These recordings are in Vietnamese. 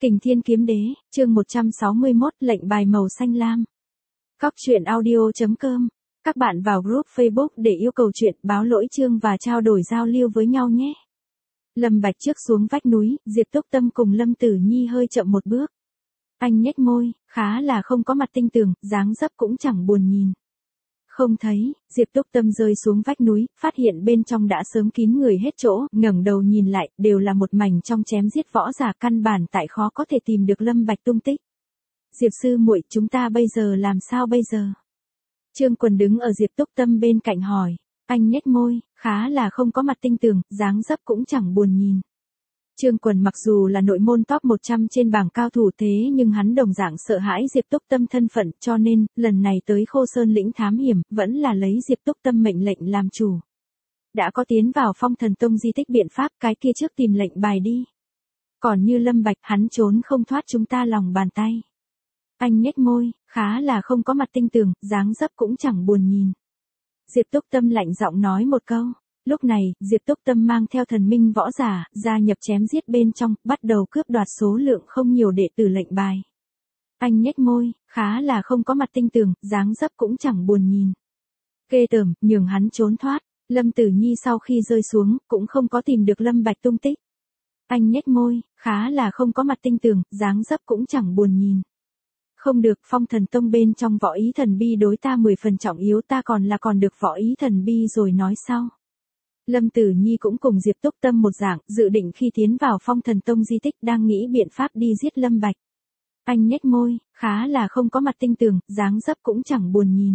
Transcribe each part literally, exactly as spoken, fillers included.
Kình Thiên Kiếm Đế, chương một trăm sáu mươi mốt, lệnh bài màu xanh lam. Cóc truyện audio chấm com. Các bạn vào group Facebook để yêu cầu chuyện, báo lỗi chương và trao đổi giao lưu với nhau nhé. Lâm Bạch trước xuống vách núi, Diệp Túc Tâm cùng Lâm Tử Nhi hơi chậm một bước. Anh nhếch môi, khá là không có mặt tinh tường, dáng dấp cũng chẳng buồn nhìn. Không thấy, Diệp Túc Tâm rơi xuống vách núi, phát hiện bên trong đã sớm kín người hết chỗ, ngẩng đầu nhìn lại, đều là một mảnh trong chém giết võ giả, căn bản tại khó có thể tìm được Lâm Bạch tung tích. Diệp sư muội, chúng ta bây giờ làm sao bây giờ? Trương Quần đứng ở Diệp Túc Tâm bên cạnh hỏi. Anh nhếch môi, khá là không có mặt tinh tường, dáng dấp cũng chẳng buồn nhìn. Trương Quần mặc dù là nội môn top một trăm trên bảng cao thủ thế nhưng hắn đồng dạng sợ hãi Diệp Túc Tâm thân phận, cho nên, lần này tới Khô Sơn lĩnh thám hiểm, vẫn là lấy Diệp Túc Tâm mệnh lệnh làm chủ. Đã có tiến vào Phong Thần Tông di tích biện pháp, cái kia trước tìm lệnh bài đi. Còn như Lâm Bạch, hắn trốn không thoát chúng ta lòng bàn tay. Anh nhếch môi, khá là không có mặt tinh tường, dáng dấp cũng chẳng buồn nhìn. Diệp Túc Tâm lạnh giọng nói một câu. Lúc này, Diệp Túc Tâm mang theo thần minh võ giả, gia nhập chém giết bên trong, bắt đầu cướp đoạt số lượng không nhiều đệ tử lệnh bài. Anh nhếch môi, khá là không có mặt tinh tường, dáng dấp cũng chẳng buồn nhìn. Ghê tởm, nhường hắn trốn thoát. Lâm Tử Nhi sau khi rơi xuống, cũng không có tìm được Lâm Bạch tung tích. Anh nhếch môi, khá là không có mặt tinh tường, dáng dấp cũng chẳng buồn nhìn. Không được, Phong Thần Tông bên trong võ ý thần bi đối ta mười phần trọng yếu, ta còn là còn được võ ý thần bi rồi nói sau. Lâm Tử Nhi cũng cùng Diệp Túc Tâm một dạng, dự định khi tiến vào Phong Thần Tông di tích đang nghĩ biện pháp đi giết Lâm Bạch. Anh nhếch môi, khá là không có mặt tinh tường, dáng dấp cũng chẳng buồn nhìn.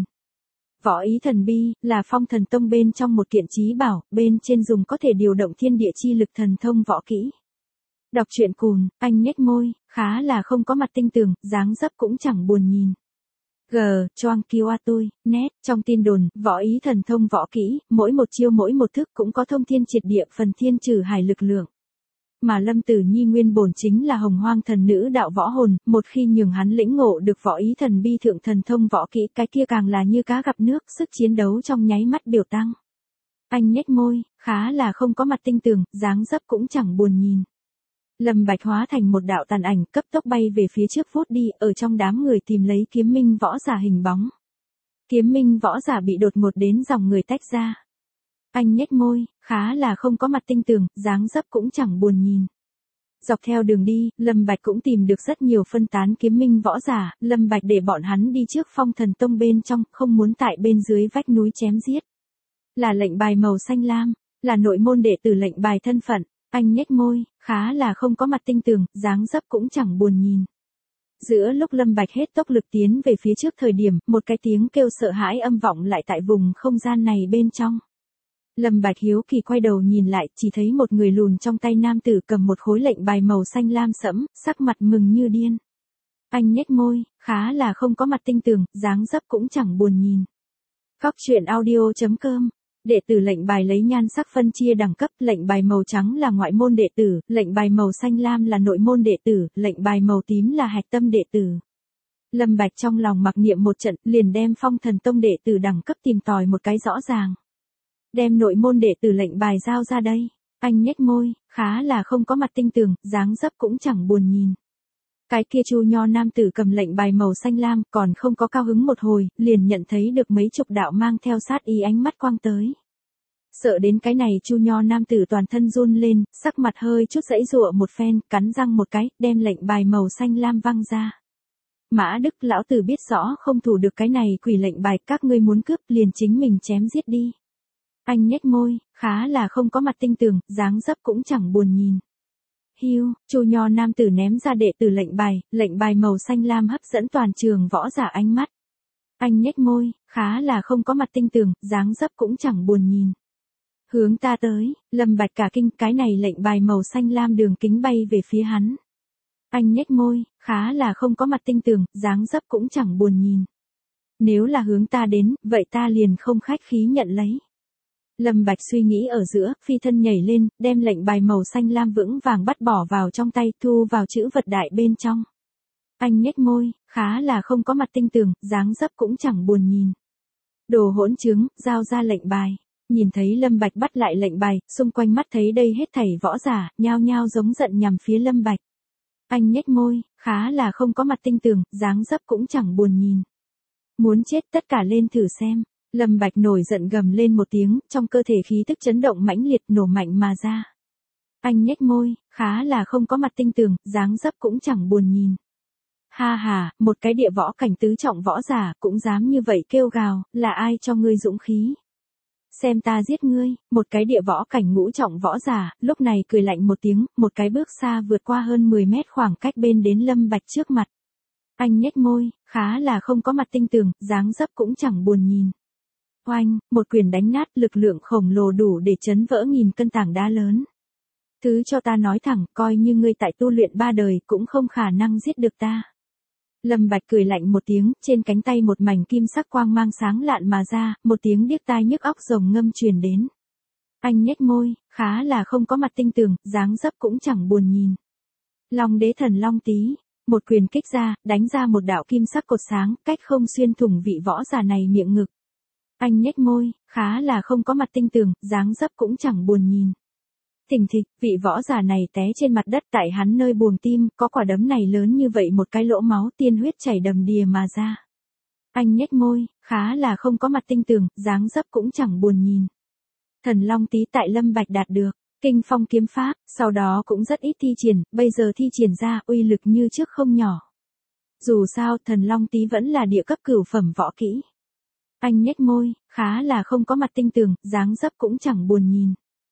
Võ ý thần bi, là Phong Thần Tông bên trong một kiện chí bảo, bên trên dùng có thể điều động thiên địa chi lực thần thông võ kỹ. Đọc truyện cùn, anh nhếch môi, khá là không có mặt tinh tường, dáng dấp cũng chẳng buồn nhìn. G, choang kiêu a tôi, nét, trong tin đồn, võ ý thần thông võ kỹ, mỗi một chiêu mỗi một thức cũng có thông thiên triệt địa phần thiên trừ hải lực lượng. Mà Lâm Tử Nhi nguyên bổn chính là hồng hoang thần nữ đạo võ hồn, một khi nhường hắn lĩnh ngộ được võ ý thần bi thượng thần thông võ kỹ, cái kia càng là như cá gặp nước, sức chiến đấu trong nháy mắt biểu tăng. Anh nhếch môi, khá là không có mặt tinh tường, dáng dấp cũng chẳng buồn nhìn. Lâm Bạch hóa thành một đạo tàn ảnh, cấp tốc bay về phía trước vút đi, ở trong đám người tìm lấy kiếm minh võ giả hình bóng. Kiếm minh võ giả bị đột ngột đến dòng người tách ra. Anh nhếch môi, khá là không có mặt tinh tường, dáng dấp cũng chẳng buồn nhìn. Dọc theo đường đi, Lâm Bạch cũng tìm được rất nhiều phân tán kiếm minh võ giả, Lâm Bạch để bọn hắn đi trước Phong Thần Tông bên trong, không muốn tại bên dưới vách núi chém giết. Là lệnh bài màu xanh lam, là nội môn đệ tử lệnh bài thân phận. Anh nhếch môi, khá là không có mặt tinh tường, dáng dấp cũng chẳng buồn nhìn. Giữa lúc Lâm Bạch hết tốc lực tiến về phía trước thời điểm, một cái tiếng kêu sợ hãi âm vọng lại tại vùng không gian này bên trong. Lâm Bạch hiếu kỳ quay đầu nhìn lại, chỉ thấy một người lùn trong tay nam tử cầm một khối lệnh bài màu xanh lam sẫm, sắc mặt mừng như điên. Anh nhếch môi, khá là không có mặt tinh tường, dáng dấp cũng chẳng buồn nhìn. Cóc truyện audio chấm com. Đệ tử lệnh bài lấy nhan sắc phân chia đẳng cấp, lệnh bài màu trắng là ngoại môn đệ tử, lệnh bài màu xanh lam là nội môn đệ tử, lệnh bài màu tím là hạch tâm đệ tử. Lâm Bạch trong lòng mặc niệm một trận, liền đem Phong Thần Tông đệ tử đẳng cấp tìm tòi một cái rõ ràng. Đem nội môn đệ tử lệnh bài giao ra đây. Anh nhếch môi, khá là không có mặt tinh tường, dáng dấp cũng chẳng buồn nhìn. Cái kia Chu Nho nam tử cầm lệnh bài màu xanh lam, còn không có cao hứng một hồi, liền nhận thấy được mấy chục đạo mang theo sát ý ánh mắt quang tới. Sợ đến cái này Chu Nho nam tử toàn thân run lên, sắc mặt hơi chút giãy giụa một phen, cắn răng một cái, đem lệnh bài màu xanh lam văng ra. Mã Đức lão tử biết rõ không thủ được cái này quỷ lệnh bài, các ngươi muốn cướp liền chính mình chém giết đi. Anh nhếch môi, khá là không có mặt tinh tường, dáng dấp cũng chẳng buồn nhìn. Hiu, Chu Nho nam tử ném ra đệ tử lệnh bài, lệnh bài màu xanh lam hấp dẫn toàn trường võ giả ánh mắt. Anh nhếch môi, khá là không có mặt tinh tường, dáng dấp cũng chẳng buồn nhìn. Hướng ta tới, Lâm Bạch cả kinh, cái này lệnh bài màu xanh lam đường kính bay về phía hắn. Anh nhếch môi, khá là không có mặt tinh tường, dáng dấp cũng chẳng buồn nhìn. Nếu là hướng ta đến, vậy ta liền không khách khí nhận lấy. Lâm Bạch suy nghĩ ở giữa, phi thân nhảy lên, đem lệnh bài màu xanh lam vững vàng bắt bỏ vào trong tay, thu vào chữ vật đại bên trong. Anh nhếch môi, khá là không có mặt tinh tường, dáng dấp cũng chẳng buồn nhìn. Đồ hỗn chứng, giao ra lệnh bài. Nhìn thấy Lâm Bạch bắt lại lệnh bài, xung quanh mắt thấy đây hết thảy võ giả, nhao nhao giống giận nhằm phía Lâm Bạch. Anh nhếch môi, khá là không có mặt tinh tường, dáng dấp cũng chẳng buồn nhìn. Muốn chết tất cả lên thử xem. Lâm Bạch nổi giận gầm lên một tiếng, trong cơ thể khí tức chấn động mãnh liệt nổ mạnh mà ra. Anh nhếch môi, khá là không có mặt tinh tường, dáng dấp cũng chẳng buồn nhìn. Ha ha, một cái địa võ cảnh tứ trọng võ giả cũng dám như vậy kêu gào, là ai cho ngươi dũng khí? Xem ta giết ngươi, một cái địa võ cảnh ngũ trọng võ giả, lúc này cười lạnh một tiếng, một cái bước xa vượt qua hơn mười mét khoảng cách bên đến Lâm Bạch trước mặt. Anh nhếch môi, khá là không có mặt tinh tường, dáng dấp cũng chẳng buồn nhìn. Oanh, một quyền đánh nát, lực lượng khổng lồ đủ để chấn vỡ nghìn cân tảng đá lớn. Thứ cho ta nói thẳng, coi như ngươi tại tu luyện ba đời cũng không khả năng giết được ta. Lâm Bạch cười lạnh một tiếng, trên cánh tay một mảnh kim sắc quang mang sáng lạn mà ra, một tiếng điếc tai nhức óc rồng ngâm truyền đến. Anh nhếch môi, khá là không có mặt tinh tường, dáng dấp cũng chẳng buồn nhìn. Long đế thần long tí, một quyền kích ra, đánh ra một đạo kim sắc cột sáng, cách không xuyên thủng vị võ giả này miệng ngực. Anh nhếch môi, khá là không có mặt tinh tường, dáng dấp cũng chẳng buồn nhìn. Thình thịch, vị võ giả này té trên mặt đất tại hắn nơi buồng tim, có quả đấm này lớn như vậy một cái lỗ máu tiên huyết chảy đầm đìa mà ra. Anh nhếch môi, khá là không có mặt tinh tường, dáng dấp cũng chẳng buồn nhìn. Thần long tí tại Lâm Bạch đạt được, kinh phong kiếm pháp, sau đó cũng rất ít thi triển, bây giờ thi triển ra uy lực như trước không nhỏ. Dù sao thần long tí vẫn là địa cấp cửu phẩm võ kỹ. Anh nhếch môi, khá là không có mặt tinh tường, dáng dấp cũng chẳng buồn nhìn.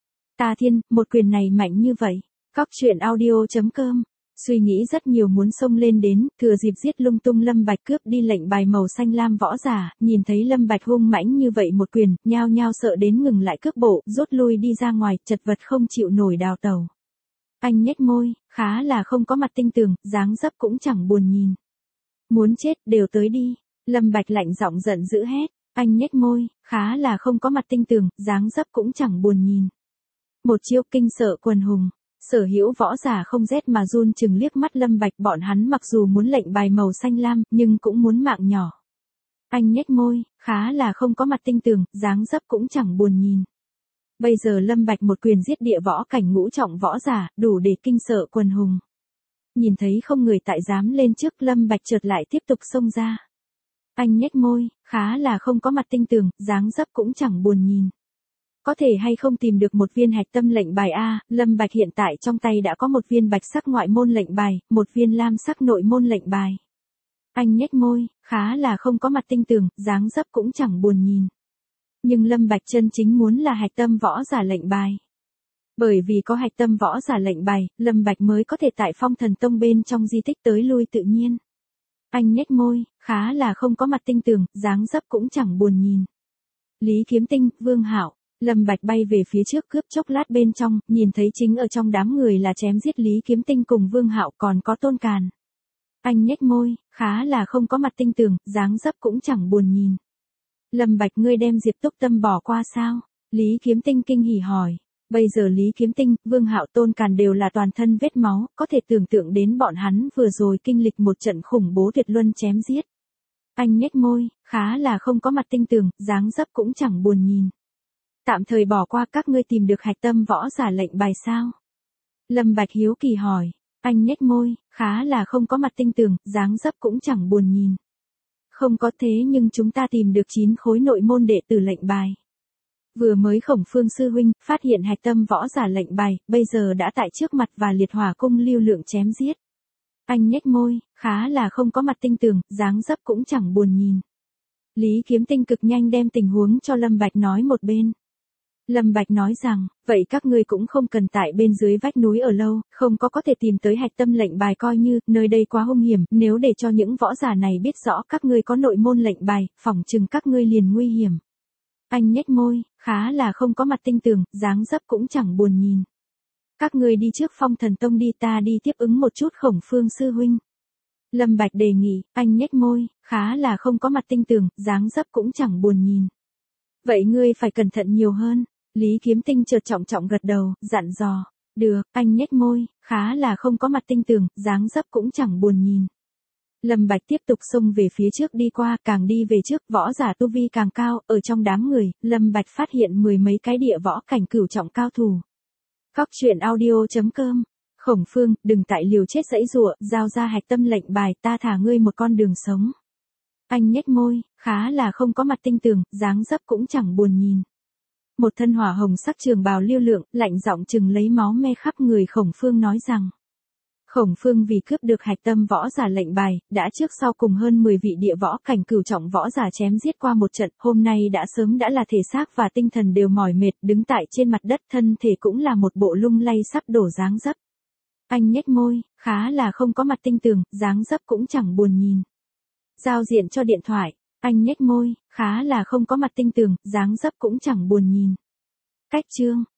Ta thiên, một quyền này mạnh như vậy. Cóc truyện audio chấm com. Suy nghĩ rất nhiều muốn xông lên đến, thừa dịp giết lung tung Lâm Bạch cướp đi lệnh bài màu xanh lam võ giả, nhìn thấy Lâm Bạch hung mãnh như vậy một quyền, nhao nhao sợ đến ngừng lại cướp bộ, rút lui đi ra ngoài, chật vật không chịu nổi đào tẩu. Anh nhếch môi, khá là không có mặt tinh tường, dáng dấp cũng chẳng buồn nhìn. Muốn chết, đều tới đi. Lâm Bạch lạnh giọng giận dữ hét. Anh nhếch môi, khá là không có mặt tinh tường, dáng dấp cũng chẳng buồn nhìn. Một chiêu kinh sợ quần hùng, sở hữu võ giả không rét mà run chừng liếc mắt Lâm Bạch, bọn hắn mặc dù muốn lệnh bài màu xanh lam, nhưng cũng muốn mạng nhỏ. Anh nhếch môi, khá là không có mặt tinh tường, dáng dấp cũng chẳng buồn nhìn. Bây giờ Lâm Bạch một quyền giết địa võ cảnh ngũ trọng võ giả, đủ để kinh sợ quần hùng. Nhìn thấy không người tại dám lên trước, Lâm Bạch chợt lại tiếp tục xông ra. Anh nhếch môi, khá là không có mặt tinh tường, dáng dấp cũng chẳng buồn nhìn. Có thể hay không tìm được một viên hạch tâm lệnh bài a, Lâm Bạch hiện tại trong tay đã có một viên bạch sắc ngoại môn lệnh bài, một viên lam sắc nội môn lệnh bài. Anh nhếch môi, khá là không có mặt tinh tường, dáng dấp cũng chẳng buồn nhìn. Nhưng Lâm Bạch chân chính muốn là hạch tâm võ giả lệnh bài. Bởi vì có hạch tâm võ giả lệnh bài, Lâm Bạch mới có thể tại Phong Thần Tông bên trong di tích tới lui tự nhiên. Anh nhếch môi, khá là không có mặt tinh tường, dáng dấp cũng chẳng buồn nhìn. Lý Kiếm Tinh, Vương Hạo, Lâm Bạch bay về phía trước cướp chốc lát bên trong, nhìn thấy chính ở trong đám người là chém giết Lý Kiếm Tinh cùng Vương Hạo, còn có Tôn Càn. Anh nhếch môi, khá là không có mặt tinh tường, dáng dấp cũng chẳng buồn nhìn. Lâm Bạch, ngươi đem Diệp Túc Tâm bỏ qua sao? Lý Kiếm Tinh kinh hỉ hỏi. Bây giờ Lý Kiếm Tinh, Vương Hạo, Tôn Càn đều là toàn thân vết máu, có thể tưởng tượng đến bọn hắn vừa rồi kinh lịch một trận khủng bố tuyệt luân chém giết. Anh nhếch môi, khá là không có mặt tinh tường, dáng dấp cũng chẳng buồn nhìn. Tạm thời bỏ qua, các ngươi tìm được hạch tâm võ giả lệnh bài sao? Lâm Bạch hiếu kỳ hỏi. Anh nhếch môi, khá là không có mặt tinh tường, dáng dấp cũng chẳng buồn nhìn. Không có, thế nhưng chúng ta tìm được chín khối nội môn đệ tử lệnh bài. Vừa mới Khổng Phương sư huynh phát hiện hạch tâm võ giả lệnh bài, bây giờ đã tại trước mặt và liệt hỏa cung lưu lượng chém giết. Anh nhếch môi, khá là không có mặt tinh tường, dáng dấp cũng chẳng buồn nhìn. Lý Kiếm Tinh cực nhanh đem tình huống cho Lâm Bạch nói một bên. Lâm Bạch nói rằng, vậy các ngươi cũng không cần tại bên dưới vách núi ở lâu, không có có thể tìm tới hạch tâm lệnh bài, coi như, nơi đây quá hung hiểm, nếu để cho những võ giả này biết rõ các ngươi có nội môn lệnh bài, phỏng chừng các ngươi liền nguy hiểm. Anh nhếch môi, khá là không có mặt tinh tường, dáng dấp cũng chẳng buồn nhìn. Các ngươi đi trước Phong Thần Tông đi, ta đi tiếp ứng một chút Khổng Phương sư huynh. Lâm Bạch đề nghị, anh nhếch môi, khá là không có mặt tinh tường, dáng dấp cũng chẳng buồn nhìn. Vậy ngươi phải cẩn thận nhiều hơn. Lý Kiếm Tinh chợt trọng trọng gật đầu, dặn dò. Được, anh nhếch môi, khá là không có mặt tinh tường, dáng dấp cũng chẳng buồn nhìn. Lâm Bạch tiếp tục xông về phía trước đi qua, càng đi về trước, võ giả tu vi càng cao, ở trong đám người, Lâm Bạch phát hiện mười mấy cái địa võ cảnh cửu trọng cao thủ. Cóc truyện audio chấm com Khổng Phương, đừng tại liều chết giãy giụa, giao ra hạch tâm lệnh bài, ta thả ngươi một con đường sống. Anh nhếch môi, khá là không có mặt tinh tường, dáng dấp cũng chẳng buồn nhìn. Một thân hỏa hồng sắc trường bào lưu lượng, lạnh giọng chừng lấy máu me khắp người Khổng Phương nói rằng. Khổng Phương vì cướp được hạch tâm võ giả lệnh bài, đã trước sau cùng hơn mười vị địa võ cảnh cửu trọng võ giả chém giết qua một trận, hôm nay đã sớm đã là thể xác và tinh thần đều mỏi mệt, đứng tại trên mặt đất thân thể cũng là một bộ lung lay sắp đổ dáng dấp. Anh nhếch môi, khá là không có mặt tinh tường, dáng dấp cũng chẳng buồn nhìn. Giao diện cho điện thoại, anh nhếch môi, khá là không có mặt tinh tường, dáng dấp cũng chẳng buồn nhìn. Cách chương